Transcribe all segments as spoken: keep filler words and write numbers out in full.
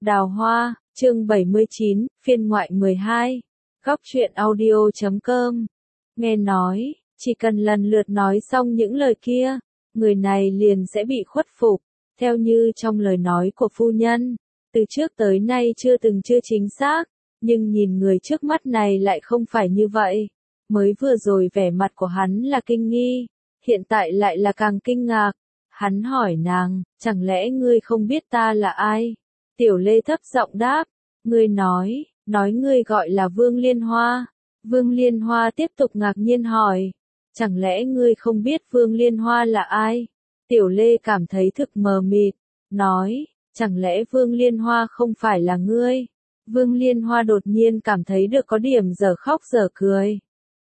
Đào Hoa, chương bảy mươi chín, phiên ngoại mười hai. Góc truyện audio chấm com. Nghe nói, chỉ cần lần lượt nói xong những lời kia, người này liền sẽ bị khuất phục, theo như trong lời nói của phu nhân. Từ trước tới nay chưa từng chưa chính xác, nhưng nhìn người trước mắt này lại không phải như vậy. Mới vừa rồi vẻ mặt của hắn là kinh nghi, hiện tại lại là càng kinh ngạc. Hắn hỏi nàng, chẳng lẽ ngươi không biết ta là ai? Tiểu Lê thấp giọng đáp, ngươi nói, nói ngươi gọi là Vương Liên Hoa. Vương Liên Hoa tiếp tục ngạc nhiên hỏi, chẳng lẽ ngươi không biết Vương Liên Hoa là ai? Tiểu Lê cảm thấy thực mờ mịt, nói, chẳng lẽ Vương Liên Hoa không phải là ngươi? Vương Liên Hoa đột nhiên cảm thấy được có điểm dở khóc dở cười.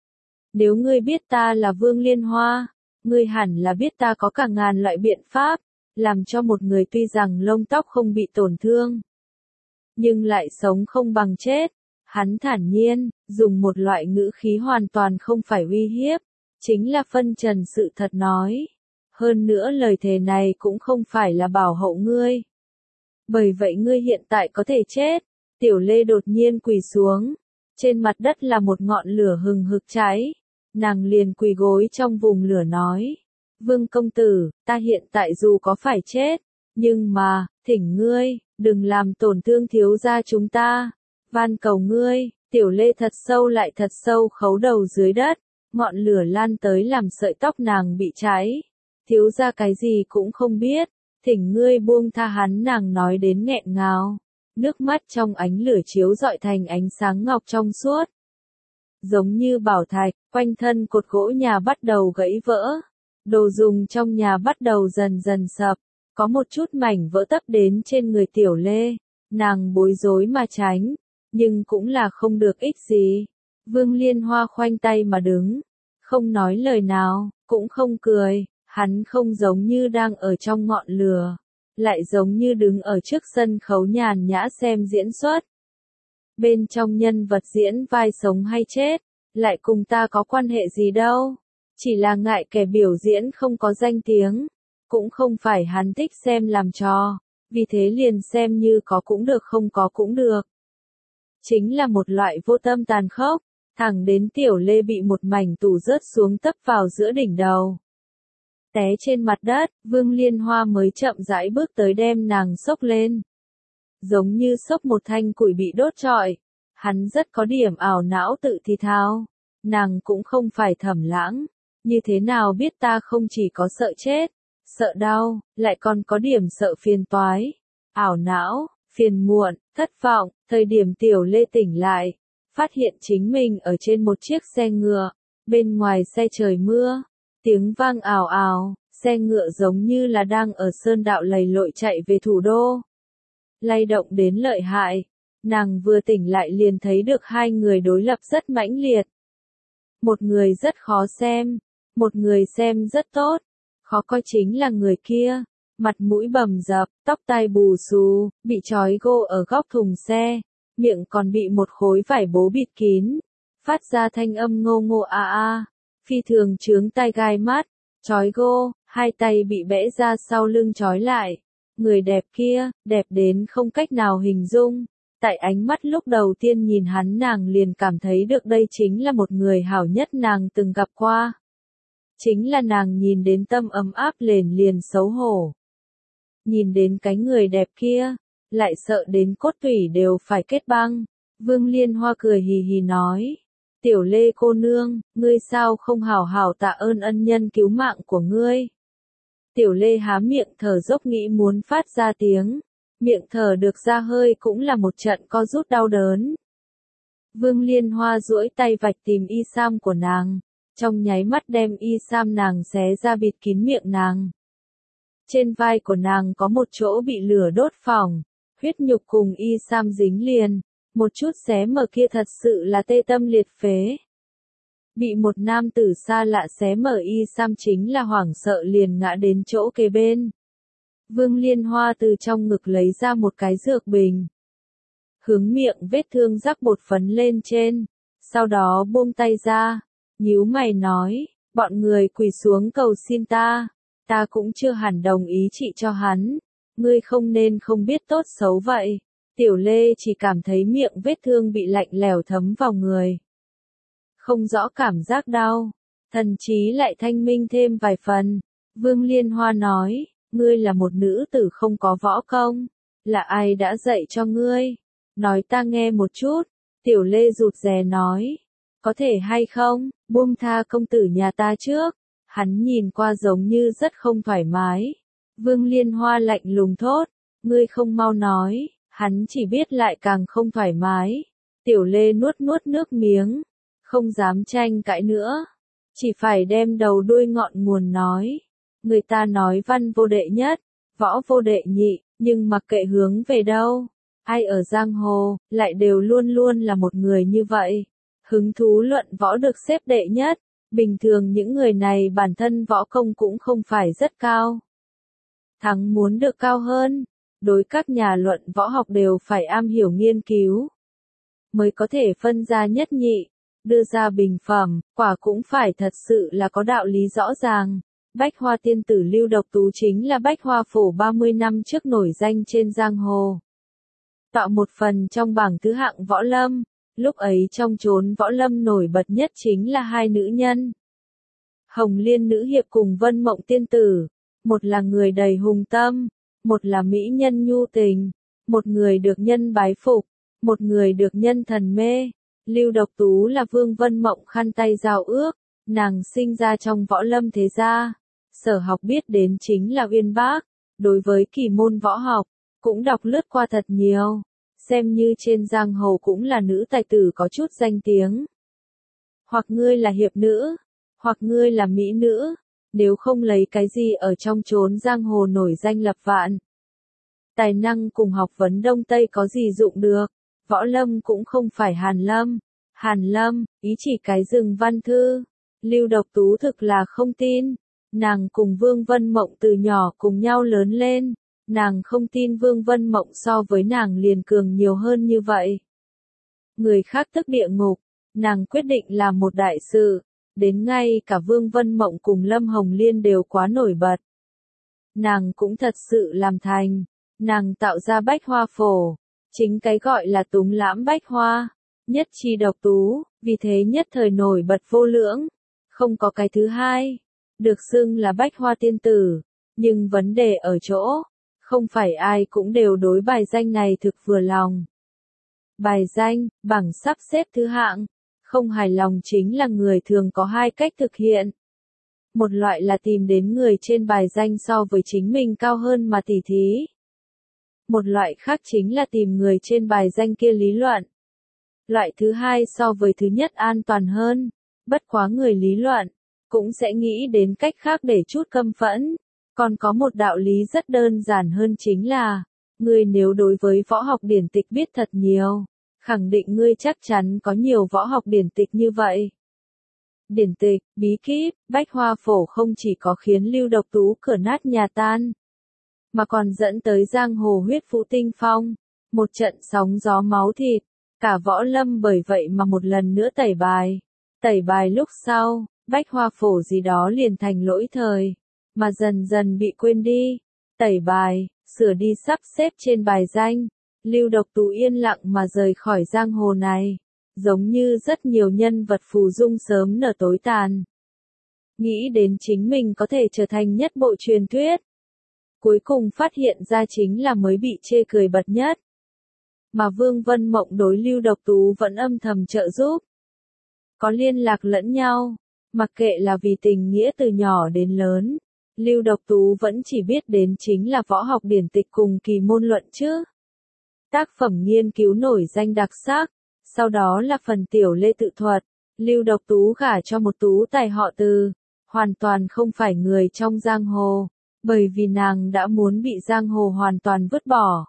Nếu ngươi biết ta là Vương Liên Hoa, ngươi hẳn là biết ta có cả ngàn loại biện pháp, làm cho một người tuy rằng lông tóc không bị tổn thương, nhưng lại sống không bằng chết. Hắn thản nhiên, dùng một loại ngữ khí hoàn toàn không phải uy hiếp, chính là phân trần sự thật nói. Hơn nữa lời thề này cũng không phải là bảo hộ ngươi. Bởi vậy ngươi hiện tại có thể chết. Tiểu Lê đột nhiên quỳ xuống, trên mặt đất là một ngọn lửa hừng hực cháy. Nàng liền quỳ gối trong vùng lửa nói, Vương công tử, ta hiện tại dù có phải chết, nhưng mà, thỉnh ngươi, đừng làm tổn thương thiếu gia chúng ta, van cầu ngươi. Tiểu Lê thật sâu lại thật sâu khấu đầu dưới đất, ngọn lửa lan tới làm sợi tóc nàng bị cháy. Thiếu gia cái gì cũng không biết, thỉnh ngươi buông tha hắn. Nàng nói đến nghẹn ngào, nước mắt trong ánh lửa chiếu rọi thành ánh sáng ngọc trong suốt. Giống như bảo thạch, quanh thân cột gỗ nhà bắt đầu gãy vỡ. Đồ dùng trong nhà bắt đầu dần dần sập, có một chút mảnh vỡ tấp đến trên người Tiểu Lê. Nàng bối rối mà tránh, nhưng cũng là không được ích gì. Vương Liên Hoa khoanh tay mà đứng, không nói lời nào, cũng không cười. Hắn không giống như đang ở trong ngọn lửa, lại giống như đứng ở trước sân khấu nhàn nhã xem diễn xuất. Bên trong nhân vật diễn vai sống hay chết, lại cùng ta có quan hệ gì đâu. Chỉ là ngại kẻ biểu diễn không có danh tiếng, cũng không phải hắn thích xem làm trò, vì thế liền xem như có cũng được không có cũng được. Chính là một loại vô tâm tàn khốc, thẳng đến Tiểu Lê bị một mảnh tủ rớt xuống tấp vào giữa đỉnh đầu. Té trên mặt đất, Vương Liên Hoa mới chậm rãi bước tới đem nàng xốc lên. Giống như xốc một thanh củi bị đốt trọi, hắn rất có điểm ảo não tự thì thào, nàng cũng không phải Thẩm Lãng, như thế nào biết ta không chỉ có sợ chết, sợ đau, lại còn có điểm sợ phiền toái, ảo não, phiền muộn, thất vọng. Thời điểm Tiểu Lê tỉnh lại, phát hiện chính mình ở trên một chiếc xe ngựa, bên ngoài xe trời mưa, tiếng vang ào ào, xe ngựa giống như là đang ở sơn đạo lầy lội chạy về thủ đô. Lay động đến lợi hại, nàng vừa tỉnh lại liền thấy được hai người đối lập rất mãnh liệt. Một người rất khó xem, một người xem rất tốt. Khó coi chính là người kia, mặt mũi bầm dập, tóc tai bù xù, bị trói gô ở góc thùng xe, miệng còn bị một khối vải bố bịt kín, phát ra thanh âm ngô ngô a a, phi thường chướng tai gai mắt. Trói gô, hai tay bị bẽ ra sau lưng trói lại. Người đẹp kia, đẹp đến không cách nào hình dung. Tại ánh mắt lúc đầu tiên nhìn hắn nàng liền cảm thấy được đây chính là một người hảo nhất nàng từng gặp qua. Chính là nàng nhìn đến tâm ấm áp lên liền xấu hổ. Nhìn đến cái người đẹp kia, lại sợ đến cốt tủy đều phải kết băng. Vương Liên Hoa cười hì hì nói, Tiểu Lê cô nương, ngươi sao không hảo hảo tạ ơn ân nhân cứu mạng của ngươi. Tiểu Lê há miệng thở dốc nghĩ muốn phát ra tiếng, miệng thở được ra hơi cũng là một trận co rút đau đớn. Vương Liên Hoa duỗi tay vạch tìm y sam của nàng, trong nháy mắt đem y sam nàng xé ra bịt kín miệng nàng. Trên vai của nàng có một chỗ bị lửa đốt phỏng, huyết nhục cùng y sam dính liền, một chút xé mở kia thật sự là tê tâm liệt phế. Bị một nam tử xa lạ xé mở y sam chính là hoảng sợ liền ngã đến chỗ kề bên. Vương Liên Hoa từ trong ngực lấy ra một cái dược bình, hướng miệng vết thương rắc bột phấn lên trên, sau đó buông tay ra, nhíu mày nói, bọn người quỳ xuống cầu xin ta, ta cũng chưa hẳn đồng ý trị cho hắn, ngươi không nên không biết tốt xấu vậy. Tiểu Lê chỉ cảm thấy miệng vết thương bị lạnh lẽo thấm vào người. Không rõ cảm giác đau, thần trí lại thanh minh thêm vài phần. Vương Liên Hoa nói, ngươi là một nữ tử không có võ công, là ai đã dạy cho ngươi? Nói ta nghe một chút. Tiểu Lê rụt rè nói, có thể hay không, buông tha công tử nhà ta trước. Hắn nhìn qua giống như rất không thoải mái. Vương Liên Hoa lạnh lùng thốt, ngươi không mau nói, hắn chỉ biết lại càng không thoải mái. Tiểu Lê nuốt nuốt nước miếng, không dám tranh cãi nữa, chỉ phải đem đầu đuôi ngọn nguồn nói. Người ta nói văn vô đệ nhất, võ vô đệ nhị, nhưng mặc kệ hướng về đâu, ai ở giang hồ, lại đều luôn luôn là một người như vậy. Hứng thú luận võ được xếp đệ nhất, bình thường những người này bản thân võ công cũng không phải rất cao. Thắng muốn được cao hơn, đối các nhà luận võ học đều phải am hiểu nghiên cứu, mới có thể phân ra nhất nhị, đưa ra bình phẩm, quả cũng phải thật sự là có đạo lý rõ ràng. Bách Hoa tiên tử Lưu Độc Tú chính là Bách Hoa phổ ba mươi năm trước nổi danh trên giang hồ. Tạo một phần trong bảng thứ hạng võ lâm, lúc ấy trong chốn võ lâm nổi bật nhất chính là hai nữ nhân. Hồng Liên nữ hiệp cùng Vân Mộng tiên tử, một là người đầy hùng tâm, một là mỹ nhân nhu tình, một người được nhân bái phục, một người được nhân thần mê. Lưu Độc Tú là Vương Vân Mộng khăn tay giao ước, nàng sinh ra trong võ lâm thế gia, sở học biết đến chính là uyên bác, đối với kỳ môn võ học, cũng đọc lướt qua thật nhiều, xem như trên giang hồ cũng là nữ tài tử có chút danh tiếng. Hoặc ngươi là hiệp nữ, hoặc ngươi là mỹ nữ, nếu không lấy cái gì ở trong chốn giang hồ nổi danh lập vạn. Tài năng cùng học vấn Đông Tây có gì dụng được, võ lâm cũng không phải Hàn Lâm. Hàn Lâm, ý chỉ cái rừng văn thư. Lưu Độc Tú thực là không tin. Nàng cùng Vương Vân Mộng từ nhỏ cùng nhau lớn lên. Nàng không tin Vương Vân Mộng so với nàng liền cường nhiều hơn như vậy. Người khác tức địa ngục, nàng quyết định làm một đại sự. Đến ngay cả Vương Vân Mộng cùng Lâm Hồng Liên đều quá nổi bật. Nàng cũng thật sự làm thành. Nàng tạo ra Bách Hoa phổ. Chính cái gọi là túm lãm Bách Hoa. Nhất chi độc tú, vì thế nhất thời nổi bật vô lưỡng. Không có cái thứ hai. Được xưng là Bách Hoa tiên tử. Nhưng vấn đề ở chỗ, không phải ai cũng đều đối bài danh này thực vừa lòng. Bài danh, bảng sắp xếp thứ hạng. Không hài lòng chính là người thường có hai cách thực hiện. Một loại là tìm đến người trên bài danh so với chính mình cao hơn mà tỉ thí. Một loại khác chính là tìm người trên bài danh kia lý luận. Loại thứ hai so với thứ nhất an toàn hơn, bất quá người lý luận, cũng sẽ nghĩ đến cách khác để chút căm phẫn. Còn có một đạo lý rất đơn giản hơn chính là, người nếu đối với võ học điển tịch biết thật nhiều, khẳng định ngươi chắc chắn có nhiều võ học điển tịch như vậy. Điển tịch, bí kíp, Bách Hoa phổ không chỉ có khiến Lưu Độc Tú cửa nát nhà tan, mà còn dẫn tới giang hồ huyết vũ tinh phong, một trận sóng gió máu thịt, cả võ lâm bởi vậy mà một lần nữa tẩy bài. Tẩy bài lúc sau, Bách Hoa phổ gì đó liền thành lỗi thời, mà dần dần bị quên đi. Tẩy bài, sửa đi sắp xếp trên bài danh, Lưu Độc Tú yên lặng mà rời khỏi giang hồ này, giống như rất nhiều nhân vật phù dung sớm nở tối tàn. Nghĩ đến chính mình có thể trở thành nhất bộ truyền thuyết. Cuối cùng phát hiện ra chính là mới bị chê cười bật nhất. Mà Vương Vân Mộng đối Lưu Độc Tú vẫn âm thầm trợ giúp. Có liên lạc lẫn nhau, mặc kệ là vì tình nghĩa từ nhỏ đến lớn, Lưu Độc Tú vẫn chỉ biết đến chính là võ học điển tịch cùng kỳ môn luận chứ. Tác phẩm nghiên cứu nổi danh đặc sắc, sau đó là phần tiểu lê tự thuật, Lưu Độc Tú gả cho một tú tài họ Từ, hoàn toàn không phải người trong giang hồ, bởi vì nàng đã muốn bị giang hồ hoàn toàn vứt bỏ.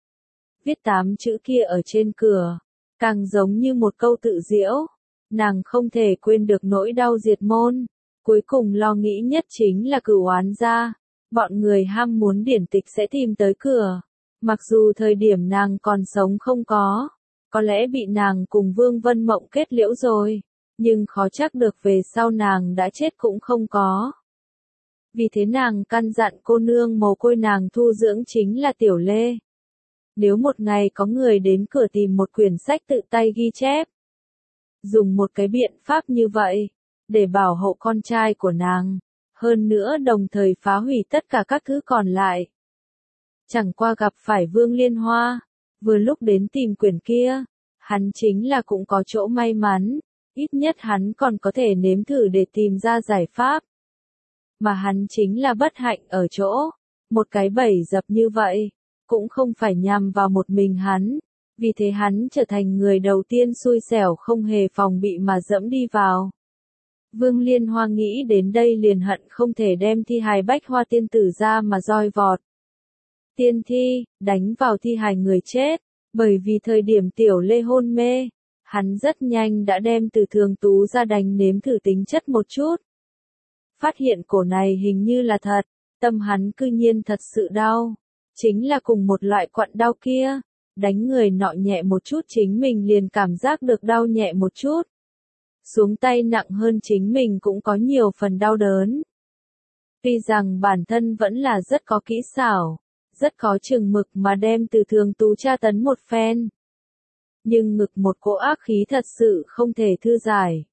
Viết tám chữ kia ở trên cửa, càng giống như một câu tự diễu, nàng không thể quên được nỗi đau diệt môn, cuối cùng lo nghĩ nhất chính là cửu oán gia, bọn người ham muốn điển tịch sẽ tìm tới cửa. Mặc dù thời điểm nàng còn sống không có, có lẽ bị nàng cùng Vương Vân Mộng kết liễu rồi, nhưng khó chắc được về sau nàng đã chết cũng không có. Vì thế nàng căn dặn cô nương mồ côi nàng thu dưỡng chính là Tiểu Lê. Nếu một ngày có người đến cửa tìm một quyển sách tự tay ghi chép, dùng một cái biện pháp như vậy, để bảo hộ con trai của nàng, hơn nữa đồng thời phá hủy tất cả các thứ còn lại. Chẳng qua gặp phải Vương Liên Hoa, vừa lúc đến tìm quyển kia, hắn chính là cũng có chỗ may mắn, ít nhất hắn còn có thể nếm thử để tìm ra giải pháp. Mà hắn chính là bất hạnh ở chỗ, một cái bẫy dập như vậy, cũng không phải nhằm vào một mình hắn, vì thế hắn trở thành người đầu tiên xui xẻo không hề phòng bị mà dẫm đi vào. Vương Liên Hoa nghĩ đến đây liền hận không thể đem thi hài Bách Hoa tiên tử ra mà roi vọt. Tiên thi, đánh vào thi hài người chết, bởi vì thời điểm Tiểu Lê hôn mê, hắn rất nhanh đã đem Từ Thường Tú ra đánh nếm thử tính chất một chút. Phát hiện cổ này hình như là thật, tâm hắn cư nhiên thật sự đau, chính là cùng một loại quặn đau kia, đánh người nọ nhẹ một chút chính mình liền cảm giác được đau nhẹ một chút. Xuống tay nặng hơn chính mình cũng có nhiều phần đau đớn. Tuy rằng bản thân vẫn là rất có kỹ xảo, rất có chừng mực mà đem Từ Thường Tú tra tấn một phen. Nhưng ngực một cỗ ác khí thật sự không thể thư giải.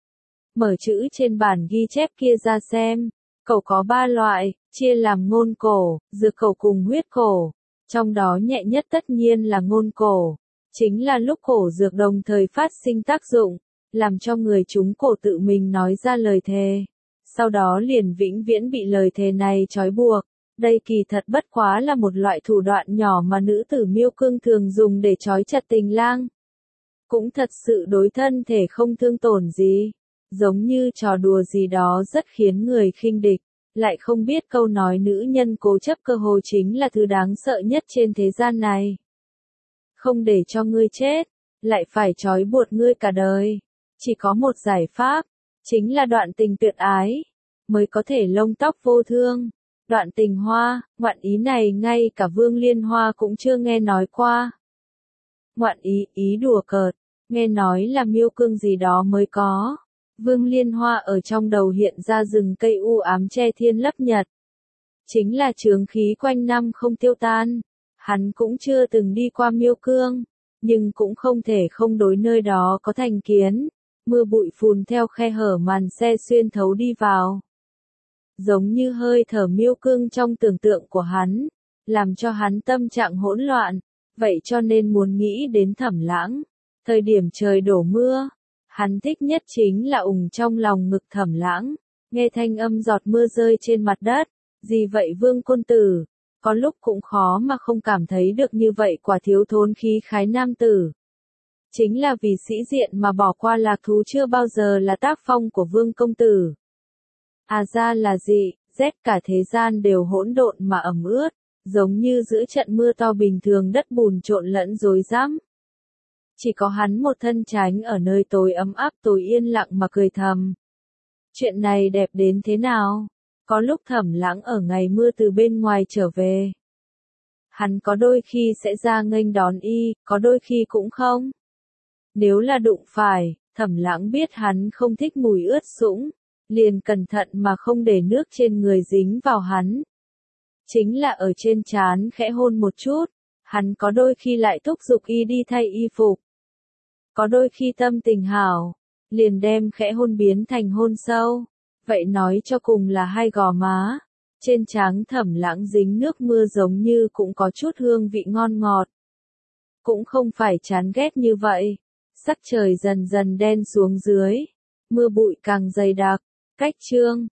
Mở chữ trên bản ghi chép kia ra xem, cẩu có ba loại, chia làm ngôn cổ, dược cẩu cùng huyết cổ. Trong đó nhẹ nhất tất nhiên là ngôn cổ, chính là lúc cổ dược đồng thời phát sinh tác dụng, làm cho người chúng cổ tự mình nói ra lời thề. Sau đó liền vĩnh viễn bị lời thề này trói buộc. Đây kỳ thật bất quá là một loại thủ đoạn nhỏ mà nữ tử Miêu Cương thường dùng để trói chặt tình lang. Cũng thật sự đối thân thể không thương tổn gì, giống như trò đùa gì đó rất khiến người khinh địch, lại không biết câu nói nữ nhân cố chấp cơ hồ chính là thứ đáng sợ nhất trên thế gian này. Không để cho ngươi chết, lại phải trói buộc ngươi cả đời. Chỉ có một giải pháp, chính là đoạn tình tuyệt ái, mới có thể lông tóc vô thương. Đoạn tình hoa, ngoạn ý này ngay cả Vương Liên Hoa cũng chưa nghe nói qua. Ngoạn ý, ý đùa cợt, nghe nói là Miêu Cương gì đó mới có. Vương Liên Hoa ở trong đầu hiện ra rừng cây u ám che thiên lấp nhật. Chính là chướng khí quanh năm không tiêu tan. Hắn cũng chưa từng đi qua Miêu Cương, nhưng cũng không thể không đối nơi đó có thành kiến. Mưa bụi phùn theo khe hở màn xe xuyên thấu đi vào. Giống như hơi thở Miêu Cương trong tưởng tượng của hắn, làm cho hắn tâm trạng hỗn loạn, vậy cho nên muốn nghĩ đến Thẩm Lãng. Thời điểm trời đổ mưa, hắn thích nhất chính là ủng trong lòng ngực Thẩm Lãng, nghe thanh âm giọt mưa rơi trên mặt đất. Gì vậy Vương Côn Tử, có lúc cũng khó mà không cảm thấy được như vậy quả thiếu thốn khí khái nam tử. Chính là vì sĩ diện mà bỏ qua lạc thú chưa bao giờ là tác phong của Vương Công Tử. À ra là gì, rét cả thế gian đều hỗn độn mà ẩm ướt, giống như giữa trận mưa to bình thường đất bùn trộn lẫn rối rắm. Chỉ có hắn một thân tránh ở nơi tối ấm áp tối yên lặng mà cười thầm. Chuyện này đẹp đến thế nào? Có lúc Thẩm Lãng ở ngày mưa từ bên ngoài trở về. Hắn có đôi khi sẽ ra nghênh đón y, có đôi khi cũng không. Nếu là đụng phải, Thẩm Lãng biết hắn không thích mùi ướt sũng, liền cẩn thận mà không để nước trên người dính vào hắn. Chính là ở trên trán khẽ hôn một chút, hắn có đôi khi lại thúc giục y đi thay y phục. Có đôi khi tâm tình hảo, liền đem khẽ hôn biến thành hôn sâu. Vậy nói cho cùng là hai gò má, trên trán Thẩm Lãng dính nước mưa giống như cũng có chút hương vị ngon ngọt. Cũng không phải chán ghét như vậy, sắc trời dần dần đen xuống dưới, mưa bụi càng dày đặc, cách chương.